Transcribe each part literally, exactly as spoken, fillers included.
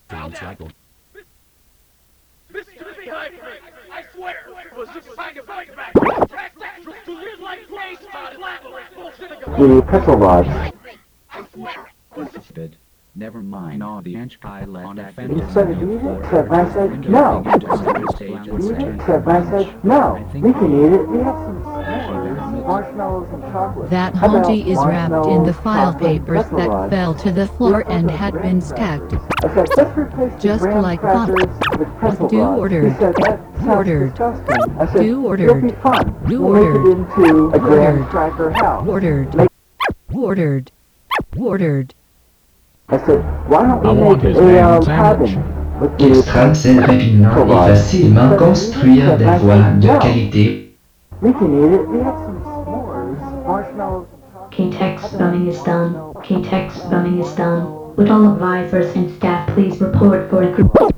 Sounds like a Mister behind me! I swear it was just kind of like back. To live like place on lava and bullshit. The petrol rods. I swear it was just bit. Never mind all the anti-land You said it easy, except I said no. Easy, except I said no. We can eat it. We have some s'mores, marshmallows and chocolate. That How about Honji is wrapped in the marshmallows, file chocolate, papers pretzel that rods? fell to the floor and had been stacked. I said, let's replace the Just graham like crackers Bob. with pretzel Do rods. ordered. He said, that sounds Ordered. disgusting. I said, Do it'll ordered. be fun. Do we'll ordered. make it into a graham Ordered. cracker house. Ordered. Make- Ordered. Ordered. I said, why don't we I want make his a damn um, sandwich. cabin with the Extrême, c'est rapidement et facilement construire des voies de qualité. We can eat it. We have some s'mores, marshmallows and chocolate. K-Tex spelling is done. K-Tex spelling is done. Would all advisors and staff please report for a group? I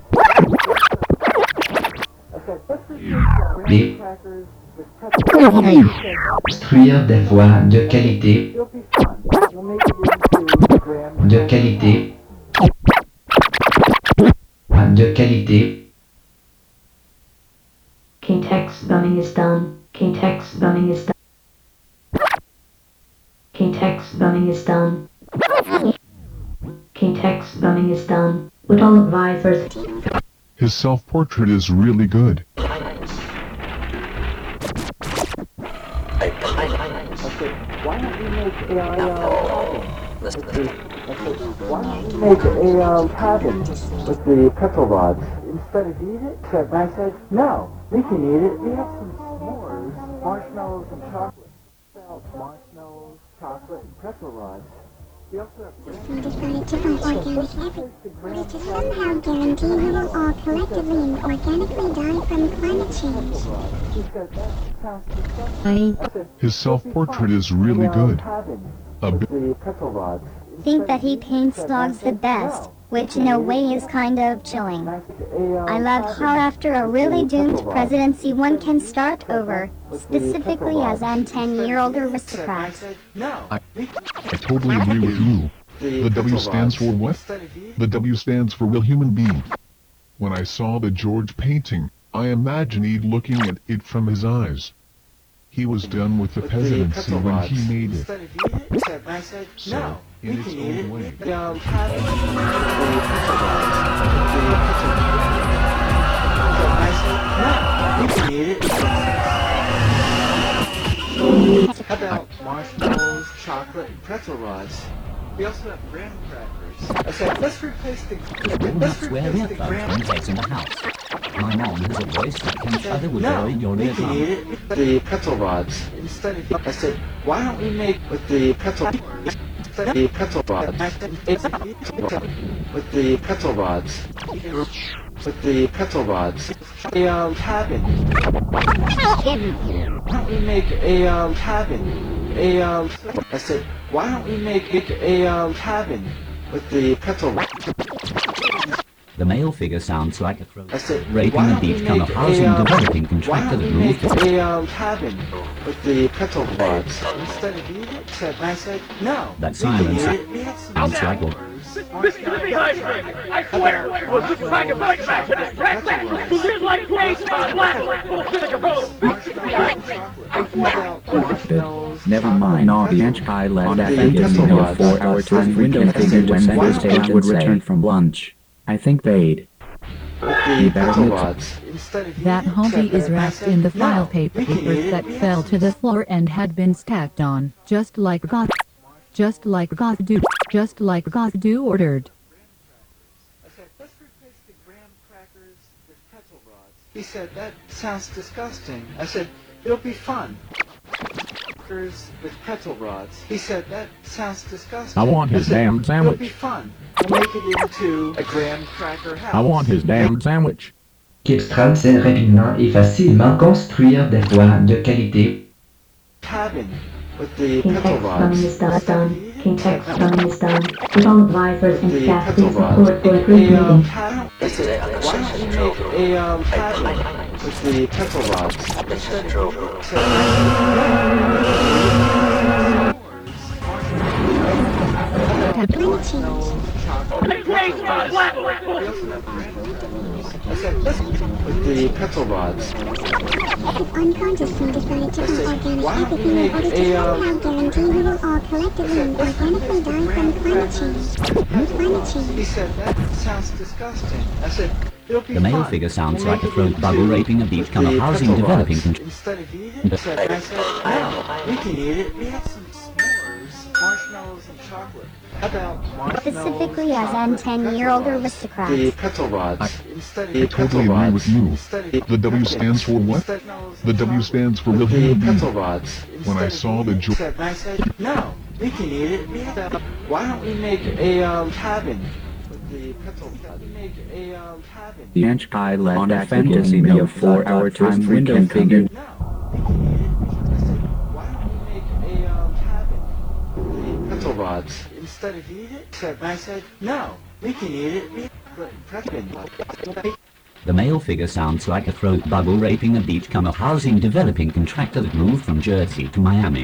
said, let's replace the Les- graham crackers with pretzel rods. Construire des voies de qualité. It'll be fun. We'll make it into a graham De qualité. De qualité. K-Tex spelling is done. K-Tex spelling is done. K-Tex spelling is done. K-Tex spelling is done. Would all advisors... His self-portrait is really good. I said, why don't we make a uh, cabin? With the, I said, why don't we make a uh, cabin with the pretzel rods? Instead of eat it, except I said, no, we can eat it. We have some s'mores, marshmallows and chocolate. Marshmallows, chocolate, and pretzel rods. We also have We decided to find organic heaven, which is somehow guarantee we will all collectively and organically die from climate change. He said, that sounds disgusting. I I said, His self-portrait is really a, uh, good. cabin A with bit. the pretzel rods. Think that he paints dogs the best, which in a way is kind of chilling. I love how after a really doomed presidency one can start over, specifically as an ten-year-old aristocrat. I totally agree with you. The W stands for what? The W stands for real human being. When I saw the George painting, I imagined he'd looking at it from his eyes. He was done with the presidency when he made it. So, in its own way. How about marshmallows, chocolate, and pretzel rods? We also have graham crackers. I said, let's replace the let's That's where replace the the graham phone takes in the house. My mom has a voice that can other with No, very your we ear can eat it. The pretzel rods. Instead of, I said, why don't we make with the pretzel the pretzel rods? With the pretzel rods. With the pretzel rods. A um, cabin. Why don't we make a um, cabin? A um, I said, why don't we make a um, cabin with the pretzel rods? The male figure sounds like a throw. I said, Raping why a don't we beach kind of make housing a, um, developing why contractor don't that we make moved a um, cabin with the pretzel rods? Instead of eat it, said, I said, no. That we can silence eat it. We have some sounds like a Mister behind me! I swear it was just kind of like back. To live like place on lava and bullshit. I swear. Never mind all the anti-land and gives me no four-hour time window figure when center stage would return from lunch. I think they'd. with the pretzel rods. Instead of That eat it, Honji said, is I wrapped said, in the no, file we can eat papers it. that We have fell some to the floor and had been stacked on, just like God. Just like God do. Just like God do ordered. I said, let's replace the graham crackers with pretzel rods. He said, that sounds disgusting. I said, it'll be fun. Crackers with pretzel rods. He said, that sounds disgusting. I want his said, damn sandwich. It'll be fun. We'll make it into a graham cracker house. I want his damn sandwich. Kipstram sait rapidement et facilement construire des voies de qualité. Cabin with the pretzel K-Tex rods. spelling is done. K-Tex spelling is done. Would all advisors and The staff pretzel please rods. report for a group A um, meeting? cabin. I said, why don't we make a um, cabin with the pretzel rods? Instead of eat it, said, Tap. Hey, Grace, uh, black, black, black. I said, listen, with the petrol rods. Unconsciously decided to said, unorganic why don't we everything in make order to a, uh, somehow guarantee we will all collectively and organically die from climate change. Climate He change. said, that sounds disgusting. I said, it'll be The male fun. figure sounds We'll like a make it throat into bubble raping a beachcomber the housing petrol developing rods. control. Instead of eat it, said, I said, no, we can eat it. We have some s'mores, marshmallows and chocolate. How about marshmallows, Specifically as an chocolate, ten-year-old petrol rods? aristocrat. The petrol rods. Instead of I the totally petrol agree rods. with you. Instead of The W stands for what? instead- The W stands for real the human petrol being. rods. When I Instead of saw eat the it, jo- said, I said, no, we can eat it. We have to, why don't we make a um, cabin with the petrol rods? We make a um, cabin. The Anch Kai led that fantasy me a four-hour time window figure. No, we can eat it. I said, why don't we make a um, cabin with the petrol rods? Instead of eat it, said, I said, no, we can eat it. We but prepping. The male figure sounds like a throat bubble raping a beachcomber housing developing contractor that moved from Jersey to Miami.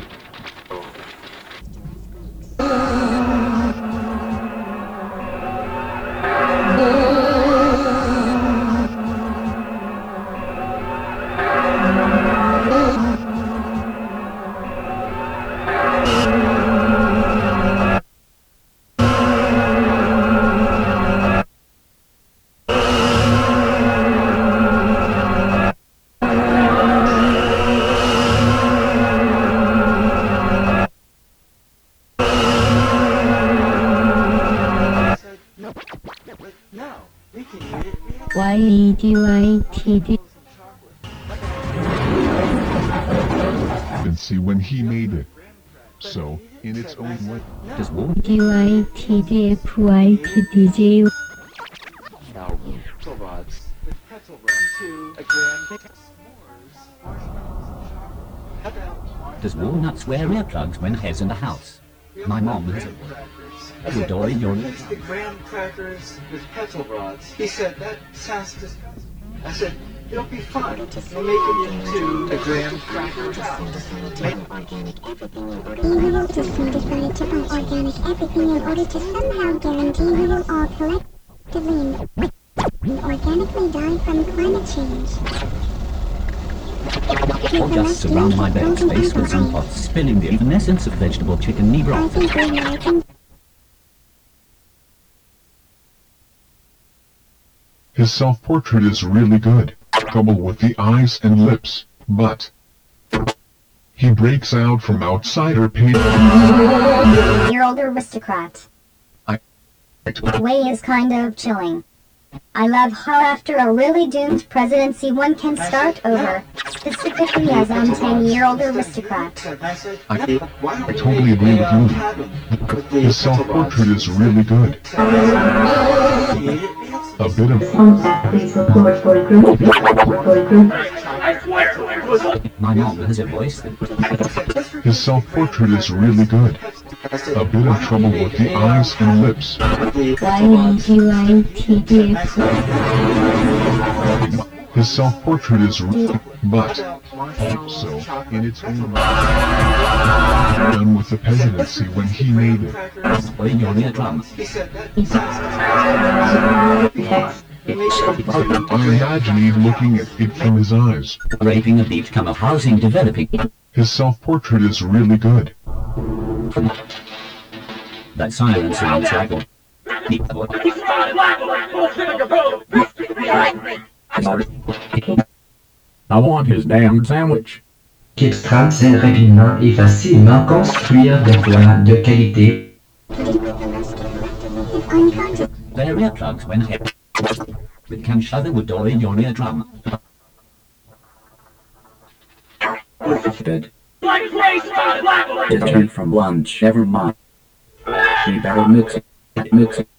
No, we can eat it. We have Y E D Y T D. And see when he made it. So, in its own way. Does war D Y T D F Y T D J. petrol rods. With petrol rods to a grand s'mores, marshmallows and chocolate. How about Does walnuts wear earplugs when heads in the house? My mom has a crackers? Would Dory your Mix the graham crackers with petrol rods. He said, that sounds disgusting. I said, it'll be fun. We'll make it into a graham cracker. We will just decided to unorganic everything in order to somehow guarantee we will all collectively and organically die from climate change. or just surround my backspace with some pots spilling the evanescence of vegetable chicken knee I broth. think we Americans His self-portrait is really good. Trouble with the eyes and lips, but he breaks out from outsider page. Year-old aristocrat. I- Way is kind of chilling. I love how after a really doomed presidency one can start over, specifically as a ten-year-old aristocrat. I, I totally agree with you. His self-portrait is really good. A bit of Please report for group. Report for group. I swear, it was a My mom has a voice that his self-portrait is really good. A bit of trouble with the eyes and lips. Y E G Y T D F. His self-portrait is really, but so in its own way. Done with the presidency when he made it. when you're near drum. Text. I imagine he's looking at it from his eyes. Raping a beachcomber housing developing. His self-portrait is really good. That silence sounds like a He's not black, black, bullshit, a kaboom. I want his damn sandwich. Extra très rapidement et facilement construire des toits de qualité. Unconscious. their earplugs when head. With can shove the wood door in your eardrum. Good. Like race, uh, black, black. Return from lunch. Never mind. We better mix it. Mix it.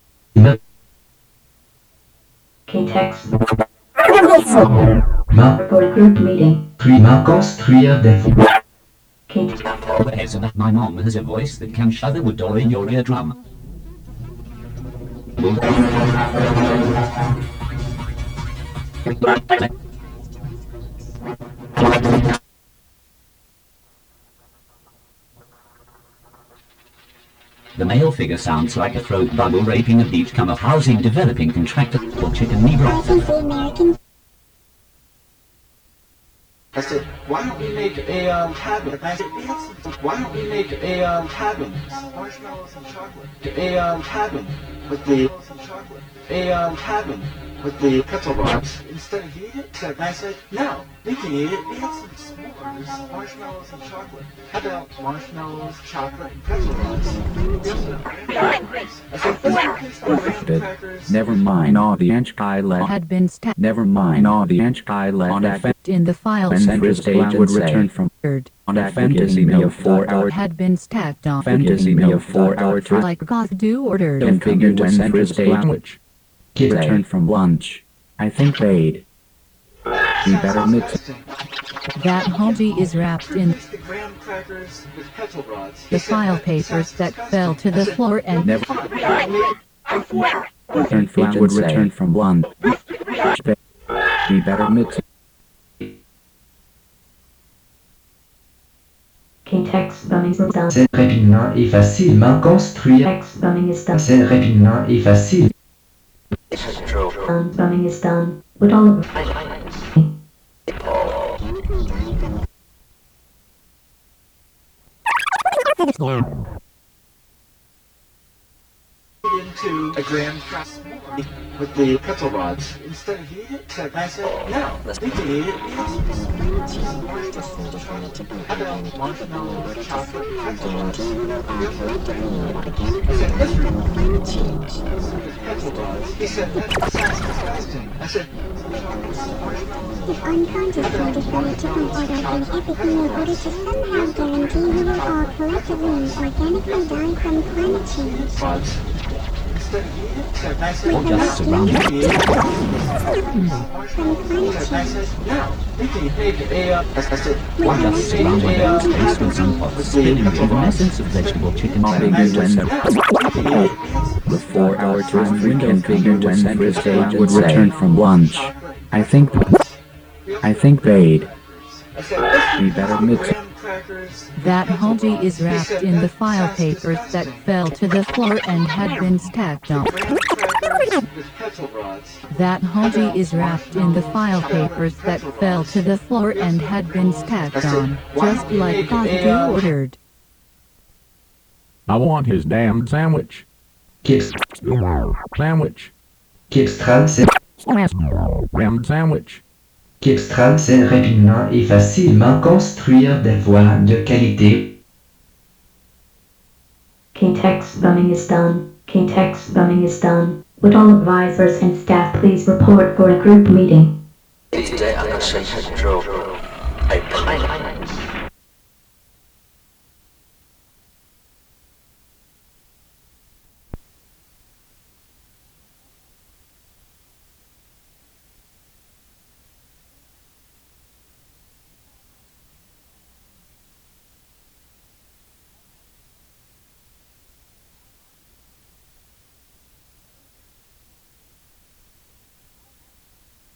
K-Tex. Ma Report group meeting. Prima construire des K-Tex. Heads and my mom has a voice that can shove the wood door in your eardrum. The male figure sounds like a throat bubble raping a beachcomber housing developing contractor or chicken knee broth. American. I said, why don't we make a um, cabin? I said, why don't we make a um, cabin? Marshmallows and chocolate. A um, cabin with the a um, cabin with the pretzel rods. Instead of eating it, and I said, no, we can eat it. We have some s'mores, marshmallows and chocolate. How about marshmallows, chocolate, and pretzel rods? I said, let's put graham crackers. Never mind all the inch pilot Had been stacked Never mind all the inch pilot on that in the file and then his stage would return from on that fantasy me of four hour had been stacked on fantasy me of four hour time like Goth do ordered configured to send his stage return from lunch. I think they'd be better mix that hoagie is wrapped in The graham crackers with pretzel rods. the file papers that fell to the floor and never return from would return from lunch. Be better mix K-Tex Bumming is done. C'est rapidement et facilement construire. Tex Bumming is done. C'est rapidement et facile. Done. Bumming is done. With all into a graham cracker with the pretzel rods. Instead of eating it, I said, no, we can eat it. How about marshmallows, chocolate, pretzel rods? I said, let's with pretzel rods. He said, that sounds disgusting. I said, If unconsciously decided to order in everything in order to somehow guarantee we will all collectively and organically die from climate change. rods. Instead of eating it, I said, Or just surround no, it. we can eat it. From climate I change. said, no, we can make a, uh, I said, Or why don't just we surround make my a, uh, belly's face with some pots spinning with an essence of vegetable chicken all salad. figured when the the four hour time window configured to send his stage would return from lunch. I think I think they'd be better mix that hoagie is wrapped in the file papers that fell to the floor and had been stacked on that hoagie is wrapped in the file papers that fell to the floor and had been stacked on just like Goth do ordered. I want his damn sandwich. Kips. Sandwich. Kipstral, c'est Damn sandwich. Kipstral, c'est rapidement et facilement construire des voies de qualité. K-Tex Bumming is done. K-Tex Bumming is done. Would all advisors and staff please report for a group meeting? Today I'm going to show you a pilot